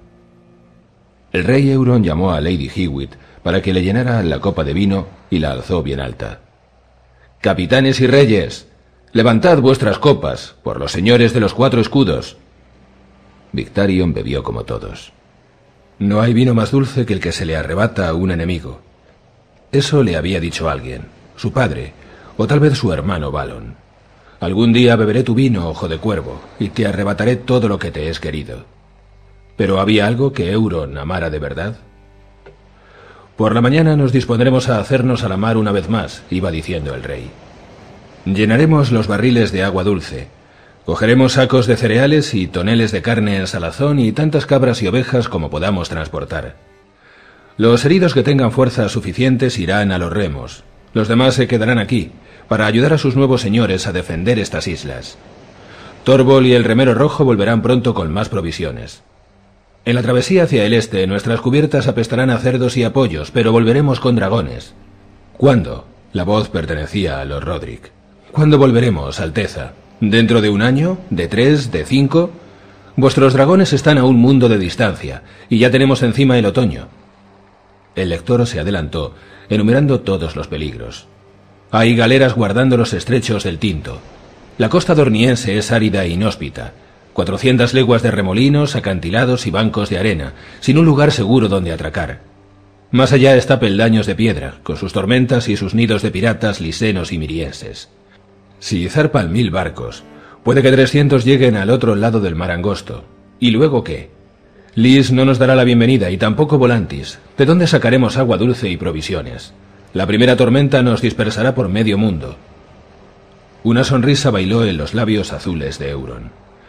El rey Euron llamó a Lady Hewitt para que le llenara la copa de vino y la alzó bien alta. «Capitanes y reyes, levantad vuestras copas por los señores de los 4 escudos». Victarion bebió como todos. No hay vino más dulce que el que se le arrebata a un enemigo. Eso le había dicho alguien, su padre, o tal vez su hermano Balon. «Algún día beberé tu vino, Ojo de Cuervo, y te arrebataré todo lo que te es querido». ¿Pero había algo que Euron amara de verdad? «Por la mañana nos dispondremos a hacernos a la mar una vez más», iba diciendo el rey. «Llenaremos los barriles de agua dulce. Cogeremos sacos de cereales y toneles de carne en salazón y tantas cabras y ovejas como podamos transportar. Los heridos que tengan fuerzas suficientes irán a los remos. Los demás se quedarán aquí, para ayudar a sus nuevos señores a defender estas islas. Torvol y el Remero Rojo volverán pronto con más provisiones. En la travesía hacia el este, nuestras cubiertas apestarán a cerdos y a pollos, pero volveremos con dragones». «¿Cuándo?». La voz pertenecía a Lord Rodrik. «¿Cuándo volveremos, Alteza? ¿Dentro de 1 año? ¿De 3? ¿De 5? Vuestros dragones están a un mundo de distancia, y ya tenemos encima el otoño». El lector se adelantó, enumerando todos los peligros. «Hay galeras guardando los estrechos del Tinto. La costa dorniense es árida e inhóspita. 400 leguas de remolinos, acantilados y bancos de arena, sin un lugar seguro donde atracar. Más allá está Peldaños de Piedra, con sus tormentas y sus nidos de piratas lisenos y mirienses. Si zarpan 1000 barcos, puede que 300 lleguen al otro lado del mar angosto. ¿Y luego qué? Lys no nos dará la bienvenida y tampoco Volantis. ¿De dónde sacaremos agua dulce y provisiones? La primera tormenta nos dispersará por medio mundo». Una sonrisa bailó en los labios azules de Euron.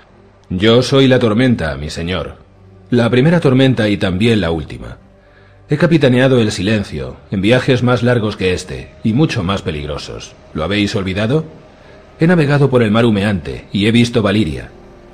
Yo soy la tormenta, mi señor. La primera tormenta y también la última. He capitaneado el Silencio, en viajes más largos que este, y mucho más peligrosos. ¿Lo habéis olvidado? He navegado por el mar humeante y he visto Valiria.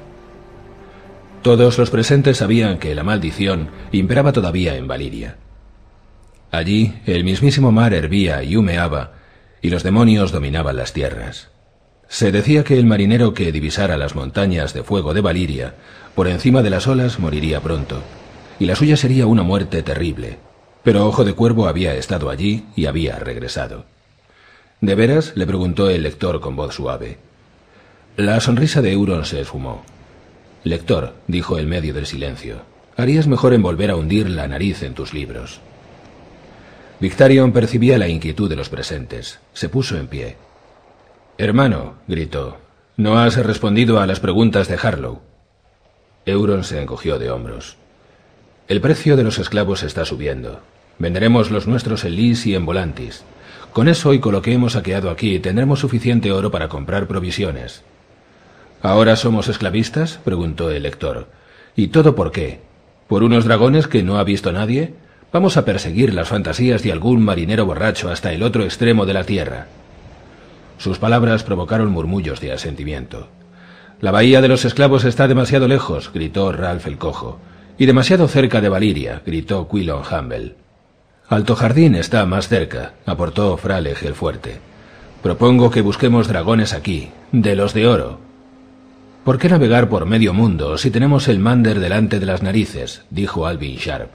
Todos los presentes sabían que la maldición imperaba todavía en Valiria. Allí el mismísimo mar hervía y humeaba, y los demonios dominaban las tierras. Se decía que el marinero que divisara las montañas de fuego de Valiria, por encima de las olas, moriría pronto, y la suya sería una muerte terrible. Pero Ojo de Cuervo había estado allí y había regresado. ¿De veras?, le preguntó el lector con voz suave. La sonrisa de Euron se esfumó. Lector, dijo en medio del silencio, harías mejor en volver a hundir la nariz en tus libros. Victarion percibía la inquietud de los presentes. Se puso en pie. Hermano, gritó, ¿no has respondido a las preguntas de Harlow? Euron se encogió de hombros. El precio de los esclavos está subiendo. Venderemos los nuestros en Lys y en Volantis. Con eso y con lo que hemos saqueado aquí tendremos suficiente oro para comprar provisiones. ¿Ahora somos esclavistas?, preguntó el lector. ¿Y todo por qué? ¿Por unos dragones que no ha visto nadie? Vamos a perseguir las fantasías de algún marinero borracho hasta el otro extremo de la tierra. Sus palabras provocaron murmullos de asentimiento. La bahía de los esclavos está demasiado lejos, gritó Ralph el Cojo. Y demasiado cerca de Valiria, gritó Quilon Humble. Alto Jardín está más cerca, aportó Fraleg el Fuerte. Propongo que busquemos dragones aquí, de los de oro. ¿Por qué navegar por medio mundo si tenemos el Mander delante de las narices?, dijo Alvin Sharp.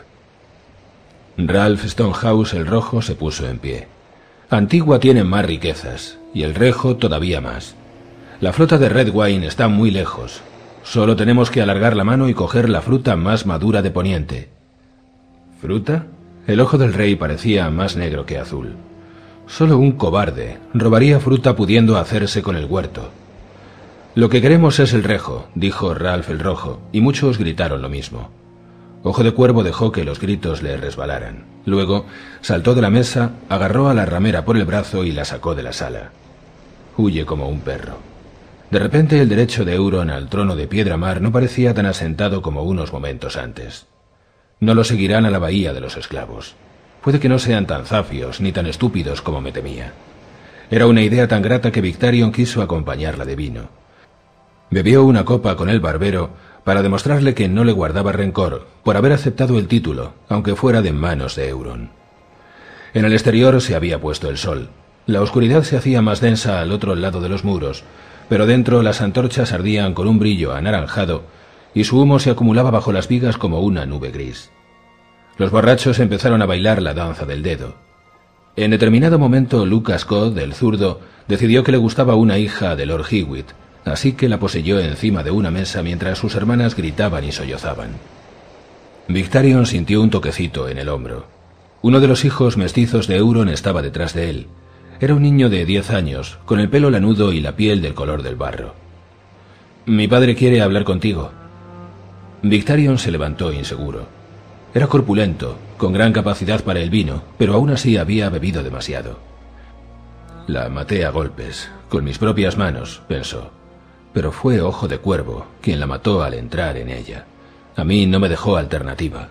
Ralph Stonehouse el Rojo se puso en pie. Antigua tiene más riquezas, y el Rejo todavía más. La flota de Redwyne está muy lejos. Solo tenemos que alargar la mano y coger la fruta más madura de Poniente. ¿Fruta? El ojo del rey parecía más negro que azul. Solo un cobarde robaría fruta pudiendo hacerse con el huerto. Lo que queremos es el Rejo, dijo Ralph el Rojo, y muchos gritaron lo mismo. Ojo de Cuervo dejó que los gritos le resbalaran. Luego saltó de la mesa, agarró a la ramera por el brazo y la sacó de la sala. Huye como un perro. De repente el derecho de Euron al trono de Piedra Mar no parecía tan asentado como unos momentos antes. No lo seguirán a la bahía de los esclavos. Puede que no sean tan zafios ni tan estúpidos como me temía. Era una idea tan grata que Victarion quiso acompañarla de vino. Bebió una copa con el barbero para demostrarle que no le guardaba rencor por haber aceptado el título, aunque fuera de manos de Euron. En el exterior se había puesto el sol. La oscuridad se hacía más densa al otro lado de los muros, pero dentro las antorchas ardían con un brillo anaranjado y su humo se acumulaba bajo las vigas como una nube gris. Los borrachos empezaron a bailar la danza del dedo. En determinado momento Lucas Codd, el zurdo, decidió que le gustaba una hija de Lord Hewitt, así que la poseyó encima de una mesa mientras sus hermanas gritaban y sollozaban. Victarion sintió un toquecito en el hombro. Uno de los hijos mestizos de Euron estaba detrás de él. Era un niño de 10 años, con el pelo lanudo y la piel del color del barro. «Mi padre quiere hablar contigo». Victarion se levantó inseguro. Era corpulento, con gran capacidad para el vino, pero aún así había bebido demasiado. «La maté a golpes, con mis propias manos», pensó. Pero fue Ojo de Cuervo quien la mató al entrar en ella. A mí no me dejó alternativa.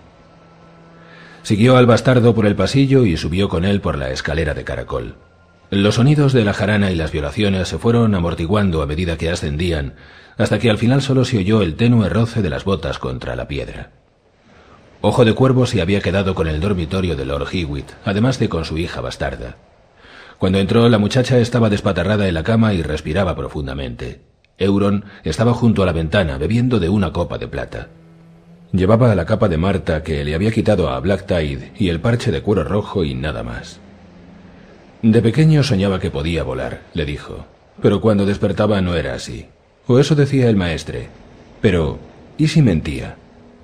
Siguió al bastardo por el pasillo y subió con él por la escalera de caracol. Los sonidos de la jarana y las violaciones se fueron amortiguando a medida que ascendían, hasta que al final solo se oyó el tenue roce de las botas contra la piedra. Ojo de Cuervo se había quedado con el dormitorio de Lord Hewitt, además de con su hija bastarda. Cuando entró, la muchacha estaba despatarrada en la cama y respiraba profundamente. Euron estaba junto a la ventana bebiendo de una copa de plata. Llevaba la capa de Marta que le había quitado a Black Tide y el parche de cuero rojo y nada más. De pequeño soñaba que podía volar, le dijo, pero cuando despertaba no era así. O eso decía el maestre. Pero, ¿y si mentía?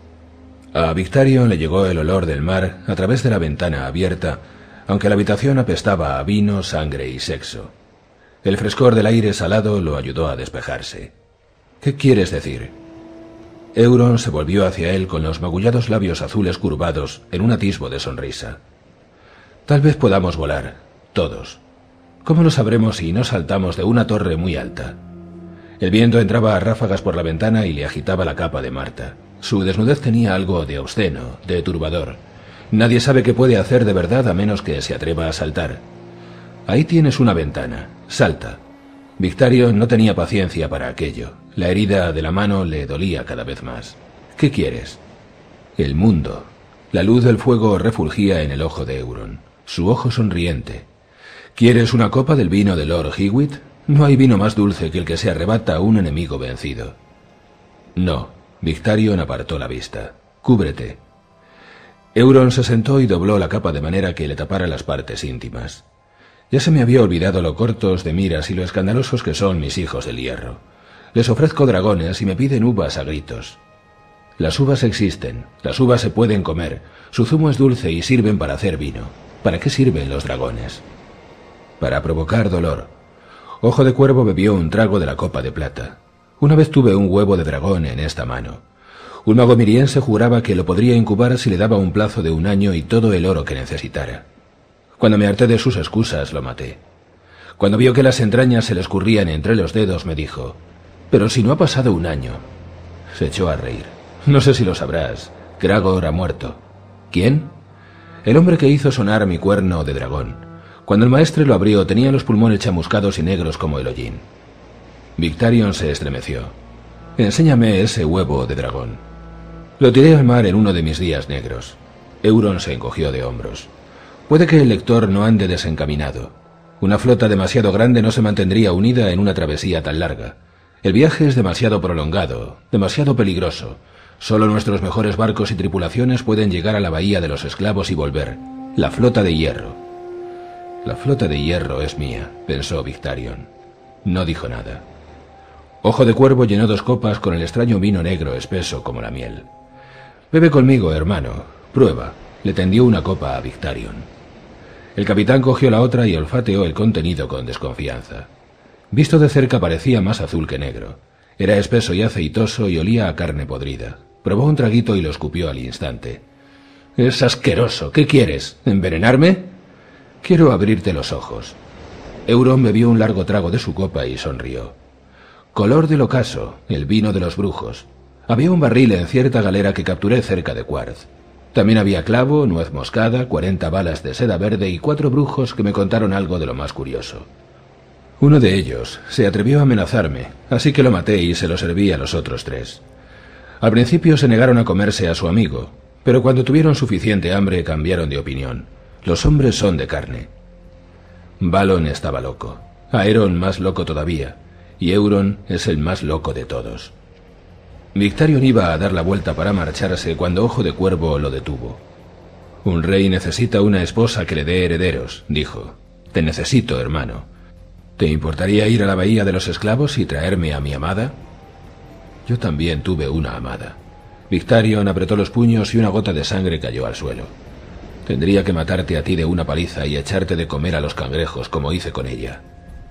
A Victarion le llegó el olor del mar a través de la ventana abierta, aunque la habitación apestaba a vino, sangre y sexo. El frescor del aire salado lo ayudó a despejarse. ¿Qué quieres decir? Euron se volvió hacia él con los magullados labios azules curvados en un atisbo de sonrisa. Tal vez podamos volar, todos. ¿Cómo lo sabremos si no saltamos de una torre muy alta? El viento entraba a ráfagas por la ventana y le agitaba la capa de Marta. Su desnudez tenía algo de obsceno, de turbador. Nadie sabe qué puede hacer de verdad a menos que se atreva a saltar. Ahí tienes una ventana. Salta. Victarion no tenía paciencia para aquello. La herida de la mano le dolía cada vez más. ¿Qué quieres? El mundo. La luz del fuego refulgía en el ojo de Euron. Su ojo sonriente. ¿Quieres una copa del vino de Lord Hewitt? No hay vino más dulce que el que se arrebata a un enemigo vencido. No. Victarion apartó la vista. Cúbrete. Euron se sentó y dobló la capa de manera que le tapara las partes íntimas. Ya se me había olvidado lo cortos de miras y lo escandalosos que son mis hijos del hierro. Les ofrezco dragones y me piden uvas a gritos. Las uvas existen, las uvas se pueden comer, su zumo es dulce y sirven para hacer vino. ¿Para qué sirven los dragones? Para provocar dolor. Ojo de Cuervo bebió un trago de la copa de plata. Una vez tuve un huevo de dragón en esta mano. Un mago miriense juraba que lo podría incubar si le daba un plazo de 1 año y todo el oro que necesitara. Cuando me harté de sus excusas, lo maté. Cuando vio que las entrañas se le escurrían entre los dedos, me dijo: «Pero si no ha pasado 1 año». Se echó a reír. «No sé si lo sabrás. Gragor ha muerto». «¿Quién?» «El hombre que hizo sonar mi cuerno de dragón. Cuando el maestre lo abrió, tenía los pulmones chamuscados y negros como el hollín». Victarion se estremeció. «Enséñame ese huevo de dragón». Lo tiré al mar en uno de mis días negros. Euron se encogió de hombros. Puede que el lector no ande desencaminado. Una flota demasiado grande no se mantendría unida en una travesía tan larga. El viaje es demasiado prolongado, demasiado peligroso. Solo nuestros mejores barcos y tripulaciones pueden llegar a la bahía de los esclavos y volver. La flota de hierro. La flota de hierro es mía, pensó Victarion. No dijo nada. Ojo de Cuervo llenó 2 copas con el extraño vino negro espeso como la miel. Bebe conmigo, hermano. Prueba. Le tendió una copa a Victarion. El capitán cogió la otra y olfateó el contenido con desconfianza. Visto de cerca parecía más azul que negro. Era espeso y aceitoso y olía a carne podrida. Probó un traguito y lo escupió al instante. «Es asqueroso. ¿Qué quieres? ¿Envenenarme?» «Quiero abrirte los ojos». Euron bebió un largo trago de su copa y sonrió. «Color del ocaso, el vino de los brujos. Había un barril en cierta galera que capturé cerca de Quarth. También había clavo, nuez moscada, 40 balas de seda verde y 4 brujos que me contaron algo de lo más curioso. Uno de ellos se atrevió a amenazarme, así que lo maté y se lo serví a los otros 3. Al principio se negaron a comerse a su amigo, pero cuando tuvieron suficiente hambre cambiaron de opinión. Los hombres son de carne». Balon estaba loco, Aeron más loco todavía, y Euron es el más loco de todos. Victarion iba a dar la vuelta para marcharse cuando Ojo de Cuervo lo detuvo. «Un rey necesita una esposa que le dé herederos», dijo. «Te necesito, hermano. ¿Te importaría ir a la bahía de los esclavos y traerme a mi amada?» «Yo también tuve una amada». Victarion apretó los puños y una gota de sangre cayó al suelo. «Tendría que matarte a ti de una paliza y echarte de comer a los cangrejos como hice con ella».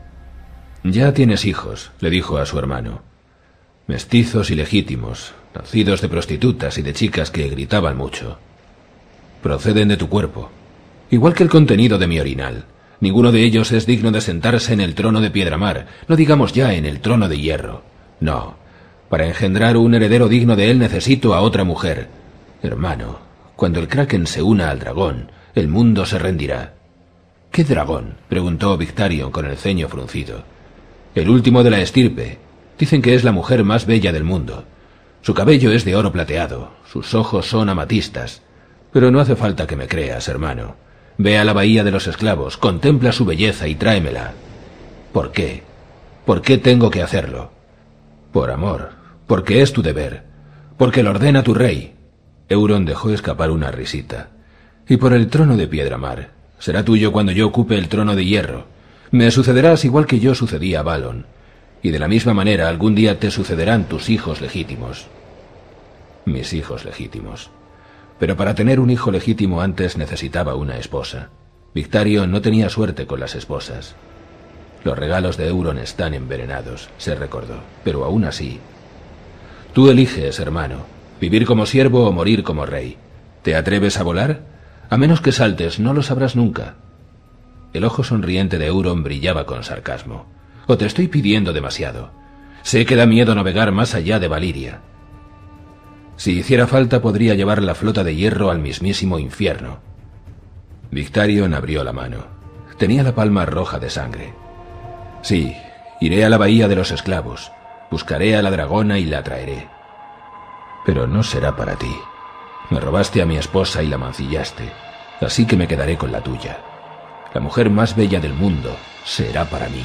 «Ya tienes hijos», le dijo a su hermano. «Mestizos ilegítimos, nacidos de prostitutas y de chicas que gritaban mucho. Proceden de tu cuerpo, igual que el contenido de mi orinal. Ninguno de ellos es digno de sentarse en el trono de Piedramar, no digamos ya en el trono de hierro. No, para engendrar un heredero digno de él necesito a otra mujer. Hermano, cuando el Kraken se una al dragón, el mundo se rendirá». «¿Qué dragón?», preguntó Victarion con el ceño fruncido. «El último de la estirpe. Dicen que es la mujer más bella del mundo. Su cabello es de oro plateado, sus ojos son amatistas. Pero no hace falta que me creas, hermano. Ve a la bahía de los esclavos, contempla su belleza y tráemela». «¿Por qué? ¿Por qué tengo que hacerlo?» «Por amor, porque es tu deber, porque lo ordena tu rey». Euron dejó escapar una risita. «Y por el trono de Piedramar. Será tuyo cuando yo ocupe el trono de hierro. Me sucederás igual que yo sucedí a Balon. Y de la misma manera algún día te sucederán tus hijos legítimos». «Mis hijos legítimos». Pero para tener un hijo legítimo antes necesitaba una esposa. Victarion no tenía suerte con las esposas. «Los regalos de Euron están envenenados», se recordó, pero aún así. «Tú eliges, hermano, vivir como siervo o morir como rey. ¿Te atreves a volar? A menos que saltes, no lo sabrás nunca». El ojo sonriente de Euron brillaba con sarcasmo. «¿O te estoy pidiendo demasiado? Sé que da miedo navegar más allá de Valiria. Si hiciera falta, podría llevar la flota de hierro al mismísimo infierno. Victarion abrió la mano. Tenía la palma roja de sangre. Sí, iré a la bahía de los esclavos. Buscaré a la dragona y la traeré. Pero no será para ti. Me robaste a mi esposa y la mancillaste, así que me quedaré con la tuya. La mujer más bella del mundo será para mí.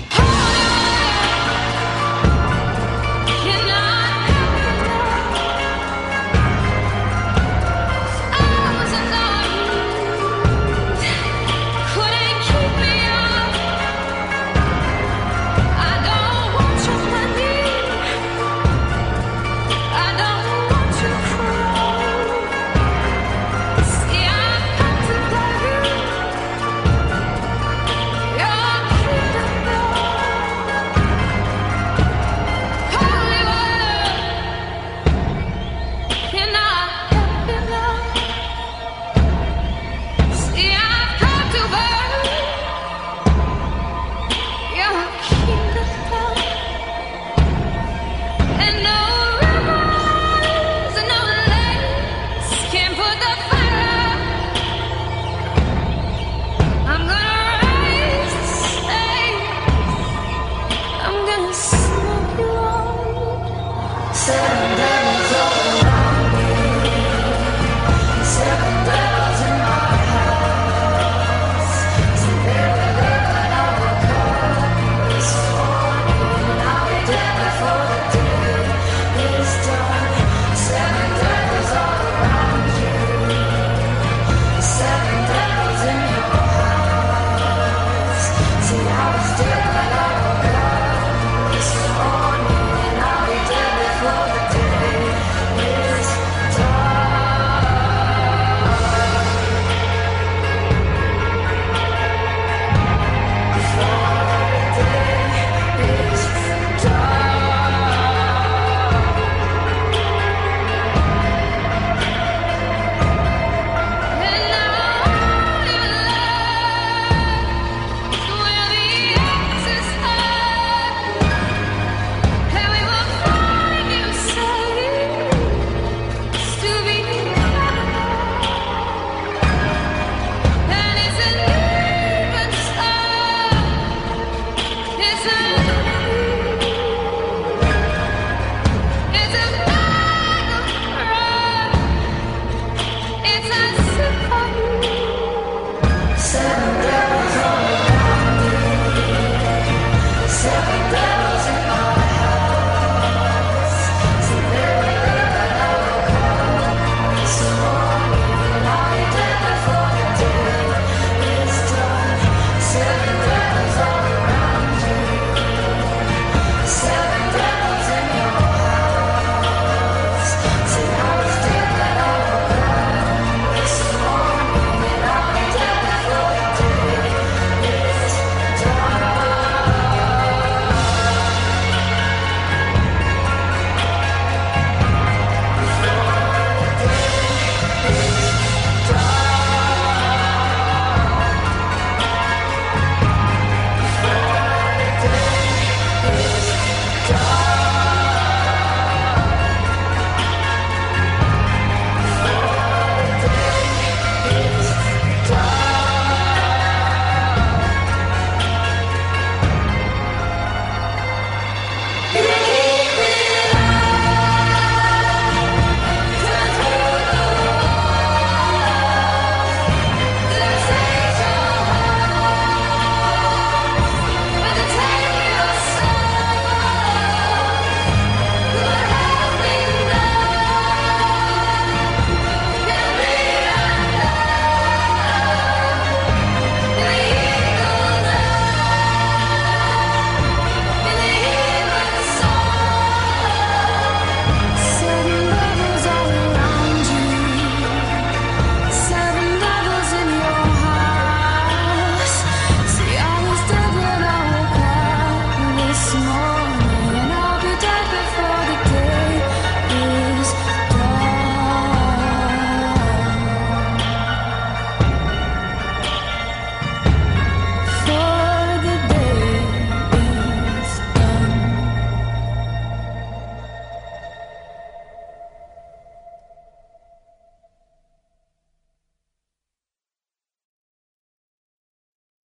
So